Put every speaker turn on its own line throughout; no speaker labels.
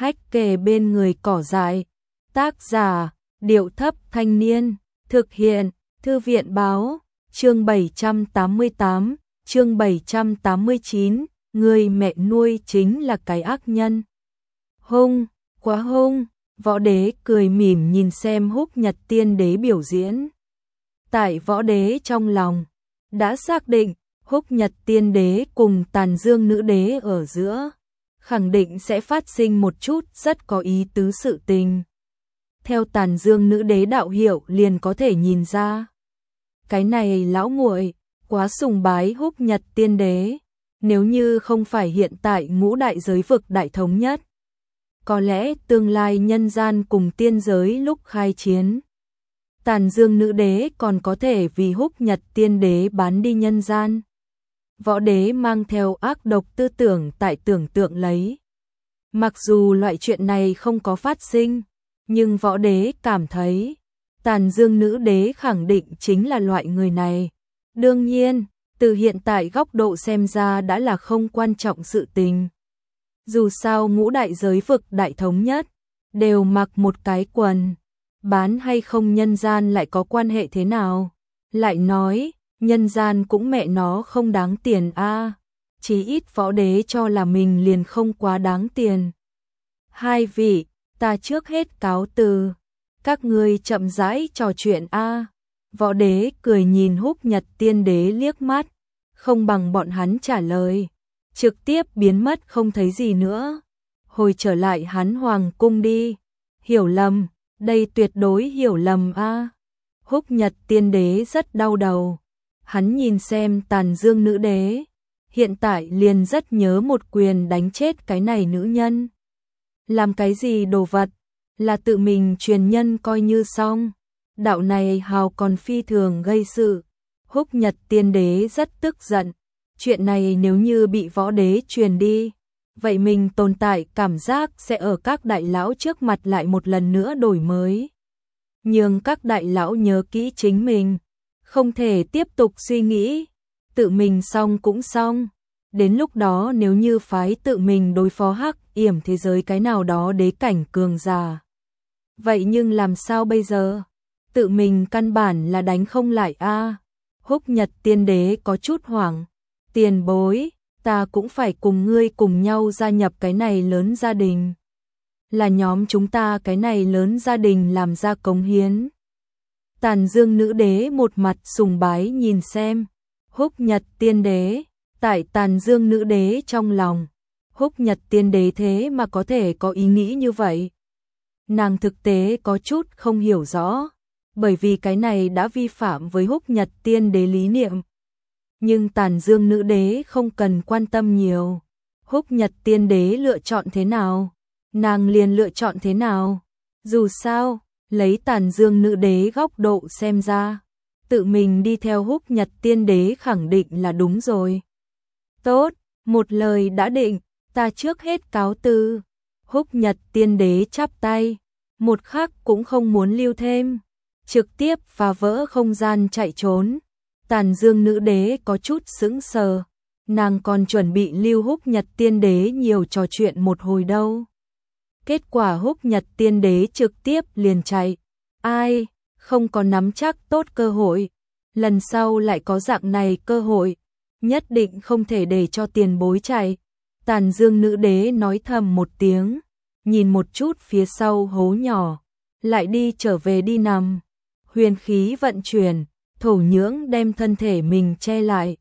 Hách kề bên người cỏ dại. Tác giả, Điệu Thấp Thanh Niên. Thực hiện, Thư viện Báo. Chương 788, chương 789, người mẹ nuôi chính là cái ác nhân. Hung, quá hung, Võ Đế cười mỉm nhìn xem Húc Nhật Tiên Đế biểu diễn. Tại Võ Đế trong lòng, đã xác định, Húc Nhật Tiên Đế cùng Tàn Dương Nữ Đế ở giữa, khẳng định sẽ phát sinh một chút rất có ý tứ sự tình. Theo Tàn Dương Nữ Đế đạo hiệu liền có thể nhìn ra. Cái này lão muội quá sùng bái Húc Nhật Tiên Đế, nếu như không phải hiện tại ngũ đại giới vực đại thống nhất, có lẽ tương lai nhân gian cùng tiên giới lúc khai chiến, Tàn Dương Nữ Đế còn có thể vì Húc Nhật Tiên Đế bán đi nhân gian. Võ Đế mang theo ác độc tư tưởng tại tưởng tượng lấy. Mặc dù loại chuyện này không có phát sinh, nhưng Võ Đế cảm thấy Tàn Dương Nữ Đế khẳng định chính là loại người này. Đương nhiên, từ hiện tại góc độ xem ra đã là không quan trọng sự tình. Dù sao ngũ đại giới vực đại thống nhất, đều mặc một cái quần, bán hay không nhân gian lại có quan hệ thế nào? Lại nói, nhân gian cũng mẹ nó không đáng tiền a. Chí ít Võ Đế cho là mình liền không quá đáng tiền. Hai vị, ta trước hết cáo từ, các ngươi chậm rãi trò chuyện a. Võ Đế cười nhìn Húc Nhật Tiên Đế liếc mắt, không bằng bọn hắn trả lời, trực tiếp biến mất không thấy gì nữa. Hồi trở lại hắn hoàng cung đi. Hiểu lầm, đây tuyệt đối hiểu lầm a. Húc Nhật Tiên Đế rất đau đầu. Hắn nhìn xem Tàn Dương Nữ Đế, hiện tại liền rất nhớ một quyền đánh chết cái này nữ nhân. Làm cái gì đồ vật, là tự mình truyền nhân coi như xong. Đạo này hào còn phi thường gây sự. Húc Nhật Tiên Đế rất tức giận. Chuyện này nếu như bị Võ Đế truyền đi, vậy mình tồn tại cảm giác sẽ ở các đại lão trước mặt lại một lần nữa đổi mới. Nhưng các đại lão nhớ kỹ chính mình, không thể tiếp tục suy nghĩ, tự mình xong cũng xong. Đến lúc đó nếu như phái tự mình đối phó Hắc Yểm thế giới cái nào đó đế cảnh cường giả, vậy nhưng làm sao bây giờ? Tự mình căn bản là đánh không lại a. Húc Nhật Tiên Đế có chút hoảng. Tiền bối, ta cũng phải cùng ngươi cùng nhau gia nhập cái này lớn gia đình. Là nhóm chúng ta cái này lớn gia đình làm ra cống hiến. Tàn Dương Nữ Đế một mặt sùng bái nhìn xem. Húc Nhật Tiên Đế, tại Tàn Dương Nữ Đế trong lòng, Húc Nhật Tiên Đế thế mà có thể có ý nghĩ như vậy. Nàng thực tế có chút không hiểu rõ, bởi vì cái này đã vi phạm với Húc Nhật Tiên Đế lý niệm. Nhưng Tàn Dương Nữ Đế không cần quan tâm nhiều. Húc Nhật Tiên Đế lựa chọn thế nào, nàng liền lựa chọn thế nào. Dù sao, lấy Tàn Dương Nữ Đế góc độ xem ra, tự mình đi theo Húc Nhật Tiên Đế khẳng định là đúng rồi. Tốt, một lời đã định, ta trước hết cáo từ. Húc Nhật Tiên Đế chắp tay, một khắc cũng không muốn lưu thêm, trực tiếp phá vỡ không gian chạy trốn. Tàn Dương Nữ Đế có chút sững sờ, nàng còn chuẩn bị lưu Húc Nhật Tiên Đế nhiều trò chuyện một hồi đâu. Kết quả Húc Nhật Tiên Đế trực tiếp liền chạy. Ai, không có nắm chắc tốt cơ hội, lần sau lại có dạng này cơ hội, nhất định không thể để cho tiền bối chạy. Tàn Dương Nữ Đế nói thầm một tiếng, nhìn một chút phía sau hố nhỏ, lại đi trở về đi nằm. Huyền khí vận chuyển, thổ nhưỡng đem thân thể mình che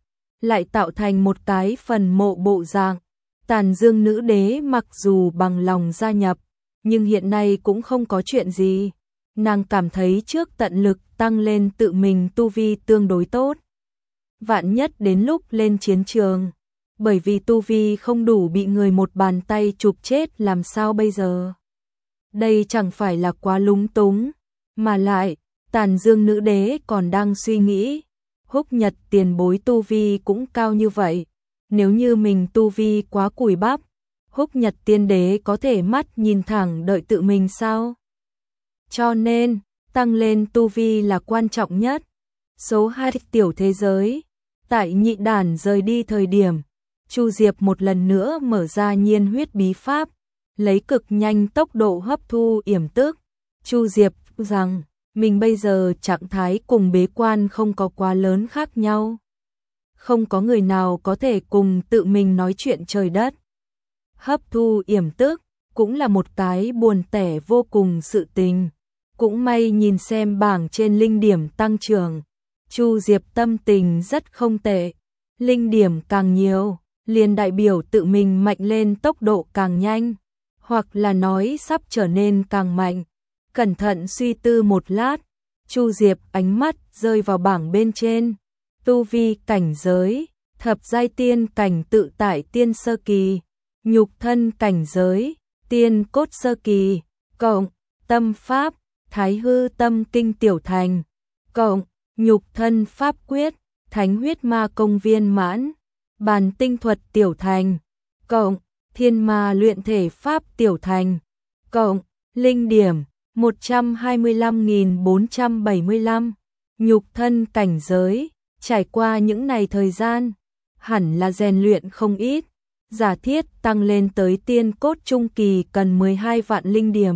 lại tạo thành một cái phần mộ bộ dạng. Tàn Dương Nữ Đế mặc dù bằng lòng gia nhập, nhưng hiện nay cũng không có chuyện gì. Nàng cảm thấy trước tận lực tăng lên tự mình tu vi tương đối tốt. Vạn nhất đến lúc lên chiến trường, bởi vì tu vi không đủ bị người một bàn tay chụp chết làm sao bây giờ? Đây chẳng phải là quá lúng túng, mà lại Tàn Dương Nữ Đế còn đang suy nghĩ, Húc Nhật tiền bối tu vi cũng cao như vậy, nếu như mình tu vi quá cùi bắp, Húc Nhật Tiên Đế có thể mắt nhìn thẳng đợi tự mình sao? Cho nên, tăng lên tu vi là quan trọng nhất. Số 2 tiểu thế giới, tại Nhị Đản rời đi thời điểm, Chu Diệp một lần nữa mở ra nhiên huyết bí pháp, lấy cực nhanh tốc độ hấp thu yểm tức. Chu Diệp rằng mình bây giờ trạng thái cùng bế quan không có quá lớn khác nhau. Không có người nào có thể cùng tự mình nói chuyện trời đất. Hấp thu yểm tức cũng là một cái buồn tẻ vô cùng sự tình. Cũng may nhìn xem bảng trên linh điểm tăng trưởng, Chu Diệp tâm tình rất không tệ. Linh điểm càng nhiều, liền đại biểu tự mình mạnh lên tốc độ càng nhanh, hoặc là nói sắp trở nên càng mạnh. Cẩn thận suy tư một lát, Chu Diệp ánh mắt rơi vào bảng bên trên. Tu vi cảnh giới, thập giai tiên cảnh tự tại tiên sơ kỳ, nhục thân cảnh giới, tiên cốt sơ kỳ, cộng tâm pháp, thái hư tâm kinh tiểu thành, cộng nhục thân pháp quyết, thánh huyết ma công viên mãn, bàn tinh thuật tiểu thành, cộng thiên ma luyện thể pháp tiểu thành, cộng linh điểm 125.475, nhục thân cảnh giới. Trải qua những ngày thời gian, hẳn là rèn luyện không ít, giả thiết tăng lên tới tiên cốt trung kỳ cần 12 vạn linh điểm.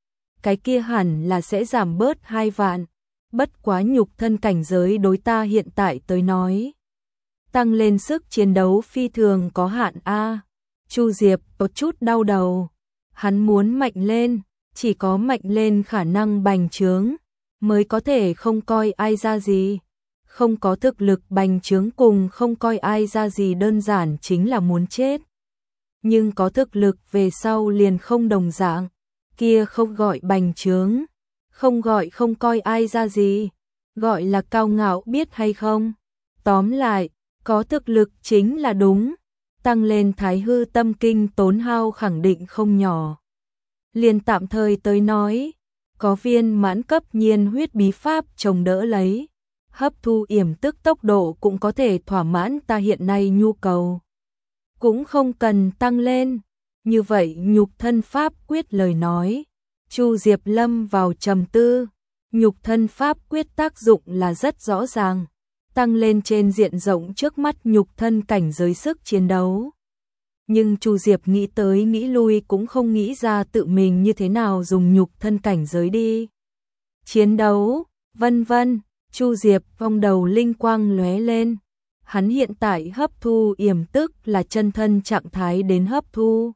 Cái kia hẳn là sẽ giảm bớt 2 vạn, bất quá nhục thân cảnh giới đối ta hiện tại tới nói. Tăng lên sức chiến đấu phi thường có hạn a. Chu Diệp có chút đau đầu, hắn muốn mạnh lên, chỉ có mạnh lên khả năng bành trướng, mới có thể không coi ai ra gì. Không có thực lực bành trướng cùng không coi ai ra gì đơn giản chính là muốn chết. Nhưng có thực lực về sau liền không đồng dạng, kia không gọi bành trướng, không gọi không coi ai ra gì, gọi là cao ngạo biết hay không. Tóm lại, có thực lực chính là đúng, tăng lên thái hư tâm kinh tốn hao khẳng định không nhỏ. Liền tạm thời tới nói, có viên mãn cấp nhiên huyết bí pháp chống đỡ lấy. Hấp thu yểm tức tốc độ cũng có thể thỏa mãn ta hiện nay nhu cầu. Cũng không cần tăng lên. Như vậy nhục thân pháp quyết lời nói. Chu Diệp lâm vào trầm tư. Nhục thân pháp quyết tác dụng là rất rõ ràng. Tăng lên trên diện rộng trước mắt nhục thân cảnh giới sức chiến đấu. Nhưng Chu Diệp nghĩ tới nghĩ lui cũng không nghĩ ra tự mình như thế nào dùng nhục thân cảnh giới đi. Chiến đấu, vân vân. Chu Diệp vòng đầu linh quang lóe lên. Hắn hiện tại hấp thu yểm tức là chân thân trạng thái đến hấp thu.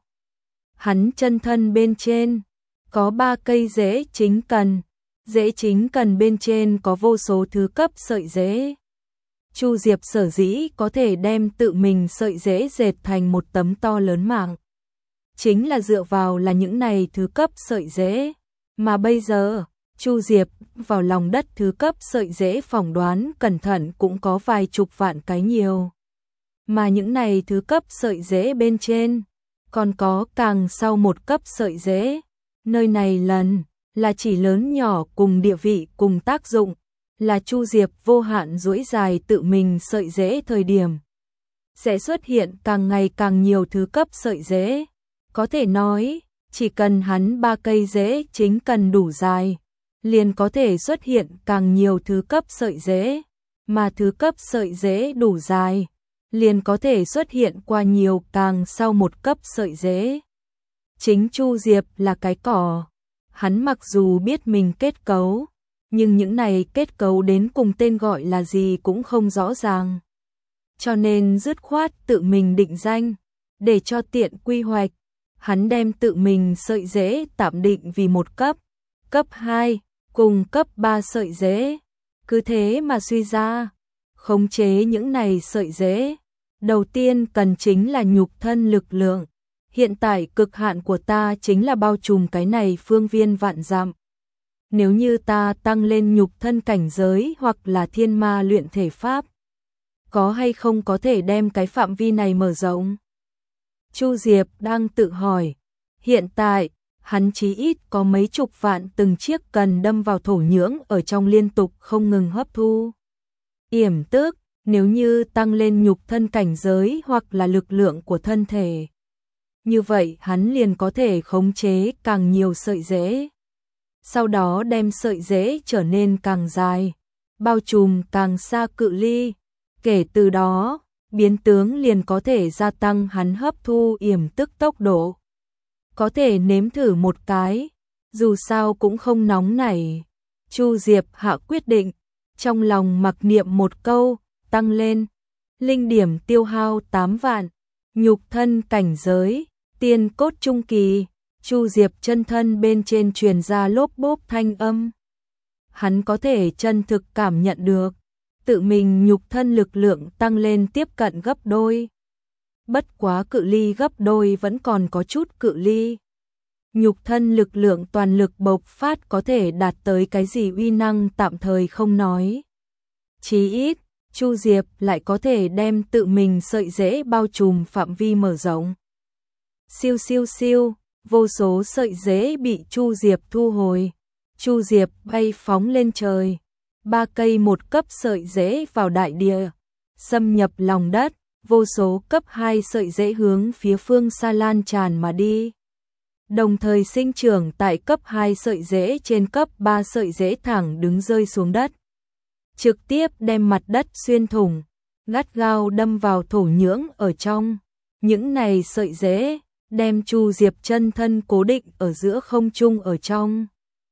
Hắn chân thân bên trên có 3 cây rễ chính cần. Rễ chính cần bên trên có vô số thứ cấp sợi rễ. Chu Diệp sở dĩ có thể đem tự mình sợi rễ dệt thành một tấm to lớn mạng. Chính là dựa vào là những này thứ cấp sợi rễ. Mà bây giờ Chu Diệp vào lòng đất thứ cấp sợi rễ phỏng đoán cẩn thận cũng có vài chục vạn cái nhiều. Mà những này thứ cấp sợi rễ bên trên, còn có càng sau một cấp sợi rễ. Nơi này lần là chỉ lớn nhỏ cùng địa vị cùng tác dụng, là Chu Diệp vô hạn duỗi dài tự mình sợi rễ thời điểm. Sẽ xuất hiện càng ngày càng nhiều thứ cấp sợi rễ. Có thể nói, chỉ cần hắn 3 cây rễ chính cần đủ dài, liền có thể xuất hiện càng nhiều thứ cấp sợi rễ, mà thứ cấp sợi rễ đủ dài, liền có thể xuất hiện qua nhiều càng sau một cấp sợi rễ. Chính Chu Diệp là cái cỏ, hắn mặc dù biết mình kết cấu, nhưng những này kết cấu đến cùng tên gọi là gì cũng không rõ ràng. Cho nên dứt khoát tự mình định danh, để cho tiện quy hoạch, hắn đem tự mình sợi rễ tạm định vì một cấp, cấp 2, cùng cấp 3 sợi rễ. Cứ thế mà suy ra, khống chế những này sợi rễ, đầu tiên cần chính là nhục thân lực lượng. Hiện tại cực hạn của ta chính là bao trùm cái này phương viên vạn dặm. Nếu như ta tăng lên nhục thân cảnh giới hoặc là thiên ma luyện thể pháp, có hay không có thể đem cái phạm vi này mở rộng? Chu Diệp đang tự hỏi, hiện tại, hắn chí ít có mấy chục vạn từng chiếc cần đâm vào thổ nhưỡng ở trong liên tục không ngừng hấp thu. Yểm tức, nếu như tăng lên nhục thân cảnh giới hoặc là lực lượng của thân thể, như vậy hắn liền có thể khống chế càng nhiều sợi rễ. Sau đó đem sợi rễ trở nên càng dài, bao trùm càng xa cự ly. Kể từ đó, biến tướng liền có thể gia tăng hắn hấp thu yểm tức tốc độ. có thể nếm thử một cái, dù sao cũng không nóng nảy. Chu Diệp hạ quyết định, trong lòng mặc niệm một câu, tăng lên. Linh điểm tiêu hao 8 vạn, nhục thân cảnh giới, tiên cốt trung kỳ. Chu Diệp chân thân bên trên truyền ra lốp bốp thanh âm. Hắn có thể chân thực cảm nhận được, tự mình nhục thân lực lượng tăng lên tiếp cận gấp đôi. Bất quá cự ly gấp đôi vẫn còn có chút cự ly. Nhục thân lực lượng toàn lực bộc phát có thể đạt tới cái gì uy năng tạm thời không nói. Chí ít, Chu Diệp lại có thể đem tự mình sợi rễ bao trùm phạm vi mở rộng. Siêu siêu siêu, vô số sợi rễ bị Chu Diệp thu hồi. Chu Diệp bay phóng lên trời. 3 cây một cấp sợi rễ vào đại địa, xâm nhập lòng đất, vô số cấp 2 sợi rễ hướng phía phương xa lan tràn mà đi. Đồng thời sinh trưởng tại cấp 2 sợi rễ trên cấp 3 sợi rễ thẳng đứng rơi xuống đất. Trực tiếp đem mặt đất xuyên thủng, gắt gao đâm vào thổ nhưỡng ở trong. Những này sợi rễ đem Chu Diệp chân thân cố định ở giữa không trung ở trong.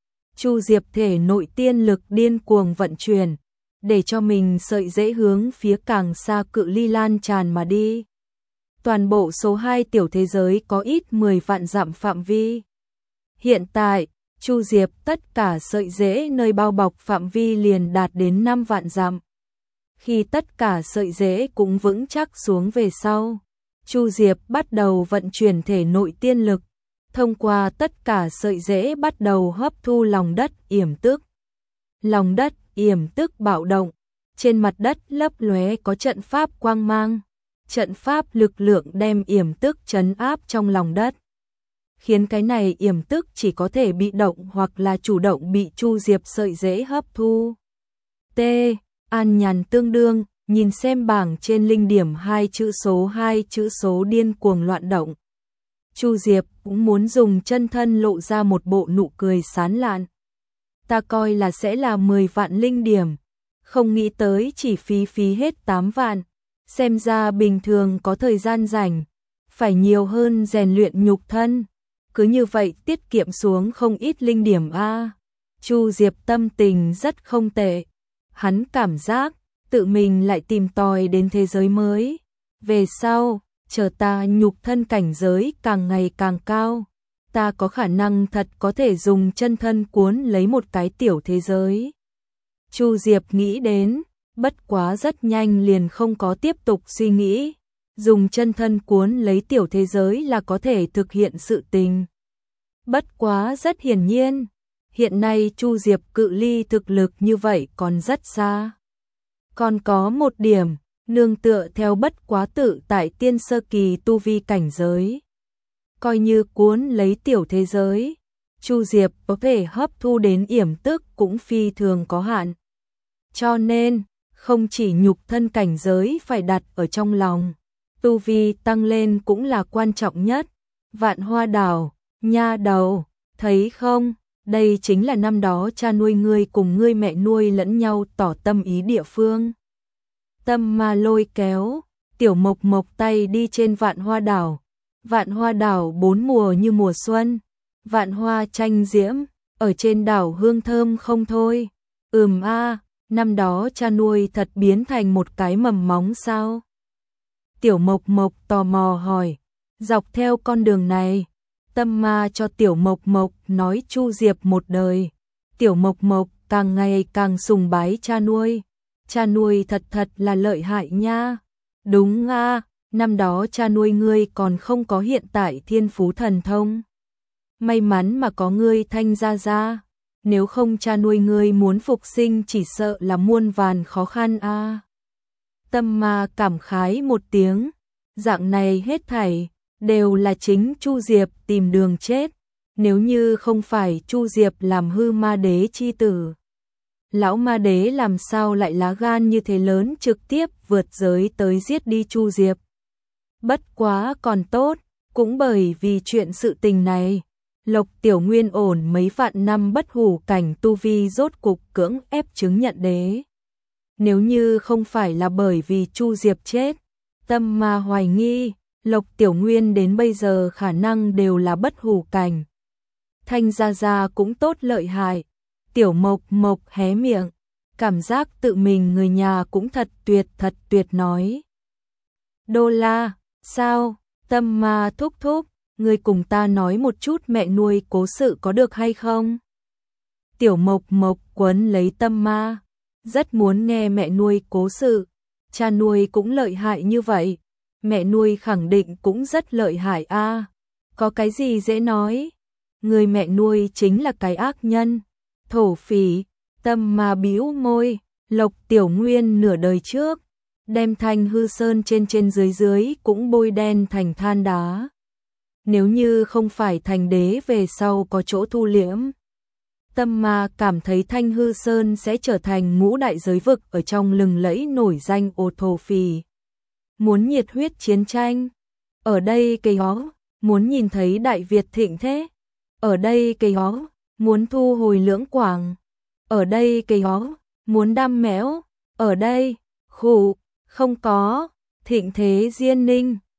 Chu Diệp thể nội tiên lực điên cuồng vận chuyển, để cho mình sợi rễ hướng phía càng xa cự ly lan tràn mà đi. Toàn bộ số 2 tiểu thế giới có ít 10 vạn dặm phạm vi. Hiện tại, Chu Diệp tất cả sợi rễ nơi bao bọc phạm vi liền đạt đến 5 vạn dặm. Khi tất cả sợi rễ cũng vững chắc xuống về sau, Chu Diệp bắt đầu vận chuyển thể nội tiên lực, thông qua tất cả sợi rễ bắt đầu hấp thu lòng đất yểm tức. Lòng đất yểm tức bạo động, trên mặt đất lấp lóe có trận pháp quang mang. Trận pháp lực lượng đem yểm tức trấn áp trong lòng đất, khiến cái này yểm tức chỉ có thể bị động hoặc là chủ động bị Chu Diệp sợi rễ hấp thu. T. An nhàn tương đương, nhìn xem bảng trên linh điểm 2 chữ số điên cuồng loạn động. Chu Diệp cũng muốn dùng chân thân lộ ra một bộ nụ cười sán lạn. Ta coi là sẽ là 10 vạn linh điểm, không nghĩ tới chỉ phí hết 8 vạn. Xem ra bình thường có thời gian rảnh, phải nhiều hơn rèn luyện nhục thân. Cứ như vậy tiết kiệm xuống không ít linh điểm a. Chu Diệp tâm tình rất không tệ. Hắn cảm giác tự mình lại tìm tòi đến thế giới mới. Về sau, chờ ta nhục thân cảnh giới càng ngày càng cao, ta có khả năng thật có thể dùng chân thân cuốn lấy một cái tiểu thế giới. Chu Diệp nghĩ đến, bất quá rất nhanh liền không có tiếp tục suy nghĩ. Dùng chân thân cuốn lấy tiểu thế giới là có thể thực hiện sự tình. Bất quá rất hiển nhiên, hiện nay Chu Diệp cự ly thực lực như vậy còn rất xa. Còn có một điểm, nương tựa theo bất quá tự tại tiên sơ kỳ tu vi cảnh giới. Coi như cuốn lấy tiểu thế giới, Chu Diệp có thể hấp thu đến yểm tức cũng phi thường có hạn. Cho nên, không chỉ nhục thân cảnh giới phải đặt ở trong lòng, tu vi tăng lên cũng là quan trọng nhất. Vạn Hoa Đảo, nha đầu, thấy không, đây chính là năm đó cha nuôi ngươi cùng ngươi mẹ nuôi lẫn nhau tỏ tâm ý địa phương. Tâm Ma lôi kéo, Tiểu Mộc Mộc tay đi trên Vạn Hoa Đảo. Vạn Hoa Đảo 4 mùa như mùa xuân, vạn hoa tranh diễm, ở trên đảo hương thơm không thôi. Năm đó cha nuôi thật biến thành một cái mầm móng sao? Tiểu Mộc Mộc tò mò hỏi. Dọc theo con đường này, Tâm Ma cho Tiểu Mộc Mộc nói Chu Diệp một đời. Tiểu Mộc Mộc càng ngày càng sùng bái cha nuôi. Cha nuôi thật là lợi hại nha. Đúng a, năm đó cha nuôi ngươi còn không có hiện tại thiên phú thần thông. May mắn mà có ngươi Thanh gia gia. Nếu không cha nuôi ngươi muốn phục sinh chỉ sợ là muôn vàn khó khăn a. Tâm Ma cảm khái một tiếng, dạng này hết thảy đều là chính Chu Diệp tìm đường chết, nếu như không phải Chu Diệp làm hư ma đế chi tử. Lão ma đế làm sao lại lá gan như thế lớn trực tiếp vượt giới tới giết đi Chu Diệp. Bất quá còn tốt, cũng bởi vì chuyện sự tình này, Lộc Tiểu Nguyên ổn mấy vạn năm bất hủ cảnh tu vi rốt cục cưỡng ép chứng nhận đế. Nếu như không phải là bởi vì Chu Diệp chết, Tâm Ma hoài nghi, Lộc Tiểu Nguyên đến bây giờ khả năng đều là bất hủ cảnh. Thanh Gia Gia cũng tốt lợi hại. Tiểu Mộc Mộc hé miệng, cảm giác tự mình người nhà cũng thật tuyệt nói. Đô La, sao, Tâm Ma thúc thúc, người cùng ta nói một chút mẹ nuôi cố sự có được hay không? Tiểu Mộc Mộc quấn lấy Tâm Ma, rất muốn nghe mẹ nuôi cố sự, cha nuôi cũng lợi hại như vậy, mẹ nuôi khẳng định cũng rất lợi hại a. Có cái gì dễ nói, người mẹ nuôi chính là cái ác nhân, thổ phỉ. Tâm Ma bĩu môi, Lộc Tiểu Nguyên nửa đời trước, đem Thanh Hư Sơn trên dưới cũng bôi đen thành than đá. Nếu như không phải thành đế về sau có chỗ thu liễm, Tâm Ma cảm thấy Thanh Hư Sơn sẽ trở thành ngũ đại giới vực ở trong lừng lẫy nổi danh ô thổ phỉ. Muốn nhiệt huyết chiến tranh, ở đây cây hó, muốn nhìn thấy Đại Việt thịnh thế, ở đây cây hó, muốn thu hồi Lưỡng Quảng, ở đây cây hó, muốn đam mẽo, ở đây, khủ, không có, thịnh thế Diên Ninh,